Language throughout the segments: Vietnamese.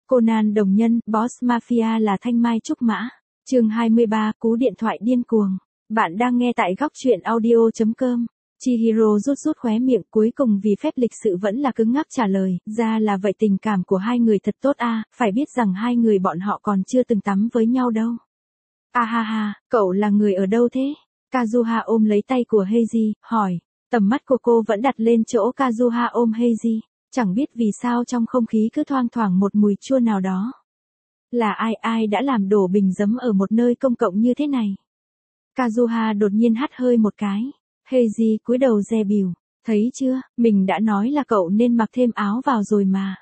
Conan đồng nhân, Boss Mafia là thanh mai trúc mã. Chương 23, cú điện thoại điên cuồng. Bạn đang nghe tại góc truyện audio.com. Chihiro rút khóe miệng, cuối cùng vì phép lịch sự vẫn là cứng ngắc trả lời, ra là vậy, tình cảm của hai người thật tốt à, phải biết rằng hai người bọn họ còn chưa từng tắm với nhau đâu. À ha ha, cậu là người ở đâu thế? Kazuha ôm lấy tay của Heiji, hỏi. Tầm mắt của cô vẫn đặt lên chỗ Kazuha ôm Heiji. Chẳng biết vì sao trong không khí cứ thoang thoảng một mùi chua nào đó. Là ai đã làm đổ bình giấm ở một nơi công cộng như thế này? Kazuha đột nhiên hắt hơi một cái. Heiji cúi đầu dè bỉu. Thấy chưa, mình đã nói là cậu nên mặc thêm áo vào rồi mà.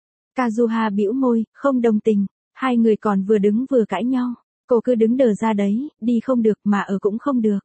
Kazuha bĩu môi, không đồng tình. Hai người còn vừa đứng vừa cãi nhau. Cô cứ đứng đờ ra đấy, đi không được mà ở cũng không được.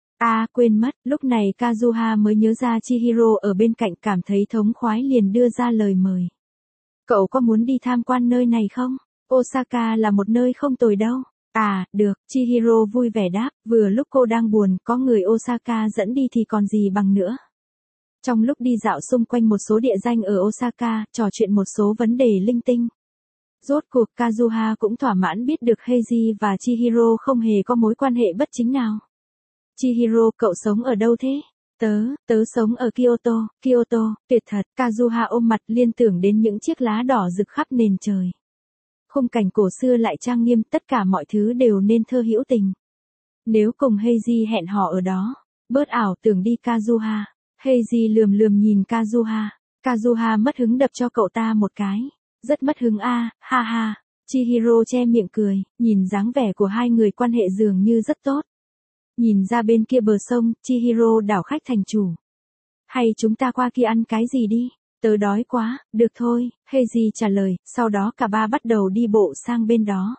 À, quên mất, lúc này Kazuha mới nhớ ra Chihiro ở bên cạnh, cảm thấy thống khoái liền đưa ra lời mời. Cậu có muốn đi tham quan nơi này không? Osaka là một nơi không tồi đâu. À, được, Chihiro vui vẻ đáp, vừa lúc cô đang buồn, có người Osaka dẫn đi thì còn gì bằng nữa. Trong lúc đi dạo xung quanh một số địa danh ở Osaka, trò chuyện một số vấn đề linh tinh. Rốt cuộc Kazuha cũng thỏa mãn biết được Heiji và Chihiro không hề có mối quan hệ bất chính nào. Chihiro, cậu sống ở đâu thế? Tớ sống ở Kyoto, tuyệt thật. Kazuha ôm mặt liên tưởng đến những chiếc lá đỏ rực khắp nền trời. Khung cảnh cổ xưa lại trang nghiêm, tất cả mọi thứ đều nên thơ hữu tình. Nếu cùng Heiji hẹn hò ở đó, bớt ảo tưởng đi Kazuha. Heiji lườm nhìn Kazuha. Kazuha mất hứng đập cho cậu ta một cái. Rất mất hứng a, ha ha. Chihiro che miệng cười, nhìn dáng vẻ của hai người quan hệ dường như rất tốt. Nhìn ra bên kia bờ sông, Chihiro đảo khách thành chủ. Hay chúng ta qua kia ăn cái gì đi? Tớ đói quá, được thôi, Heiji trả lời, sau đó cả ba bắt đầu đi bộ sang bên đó.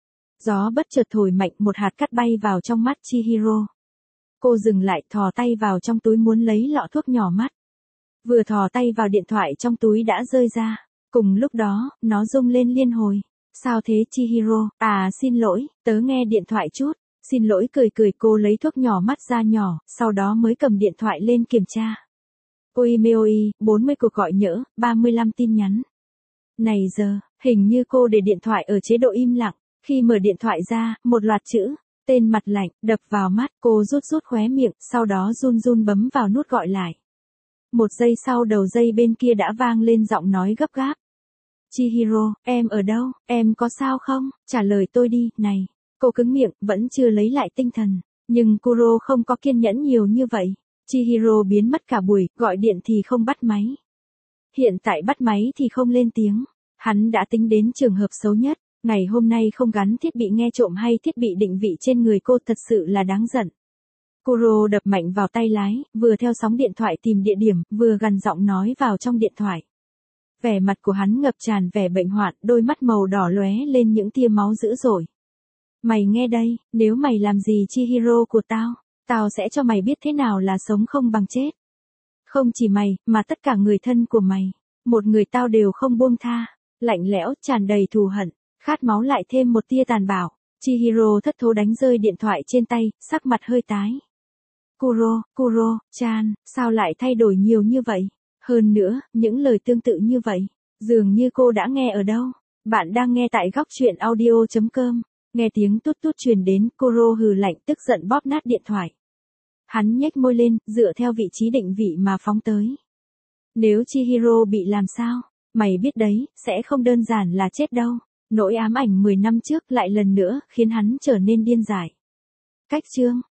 Gió bất chợt thổi mạnh, một hạt cát bay vào trong mắt Chihiro. Cô dừng lại, thò tay vào trong túi muốn lấy lọ thuốc nhỏ mắt. Vừa thò tay vào, điện thoại trong túi đã rơi ra. Cùng lúc đó, nó rung lên liên hồi. Sao thế Chihiro? À, xin lỗi, tớ nghe điện thoại chút. Xin lỗi, cười cô lấy thuốc nhỏ mắt ra nhỏ, sau đó mới cầm điện thoại lên kiểm tra. Ôi 40 cuộc gọi nhỡ, 35 tin nhắn. Này giờ, hình như cô để điện thoại ở chế độ im lặng. Khi mở điện thoại ra, một loạt chữ, tên mặt lạnh, đập vào mắt, cô rút khóe miệng, sau đó run bấm vào nút gọi lại. Một giây sau, đầu dây bên kia đã vang lên giọng nói gấp gáp. Chihiro, em ở đâu, em có sao không, trả lời tôi đi, này. Cô cứng miệng, vẫn chưa lấy lại tinh thần. Nhưng Kuro không có kiên nhẫn nhiều như vậy. Chihiro biến mất cả buổi, gọi điện thì không bắt máy. Hiện tại bắt máy thì không lên tiếng. Hắn đã tính đến trường hợp xấu nhất. Ngày hôm nay không gắn thiết bị nghe trộm hay thiết bị định vị trên người cô, thật sự là đáng giận. Kuro đập mạnh vào tay lái, vừa theo sóng điện thoại tìm địa điểm, vừa gằn giọng nói vào trong điện thoại. Vẻ mặt của hắn ngập tràn vẻ bệnh hoạn, đôi mắt màu đỏ lóe lên những tia máu dữ dội. Mày nghe đây, nếu mày làm gì Chihiro của tao sẽ cho mày biết thế nào là sống không bằng chết. Không chỉ mày, mà tất cả người thân của mày. Một người tao đều không buông tha. Lạnh lẽo, tràn đầy thù hận, khát máu lại thêm một tia tàn bạo. Chihiro thất thố đánh rơi điện thoại trên tay, sắc mặt hơi tái. Chan, sao lại thay đổi nhiều như vậy? Hơn nữa, những lời tương tự như vậy, dường như cô đã nghe ở đâu. Bạn đang nghe tại góc truyện audio.com. Nghe tiếng tút truyền đến, Kuro hừ lạnh, tức giận bóp nát điện thoại. Hắn nhếch môi lên, dựa theo vị trí định vị mà phóng tới. Nếu Chihiro bị làm sao, mày biết đấy, sẽ không đơn giản là chết đâu. Nỗi ám ảnh 10 năm trước lại lần nữa khiến hắn trở nên điên dại. Cách chương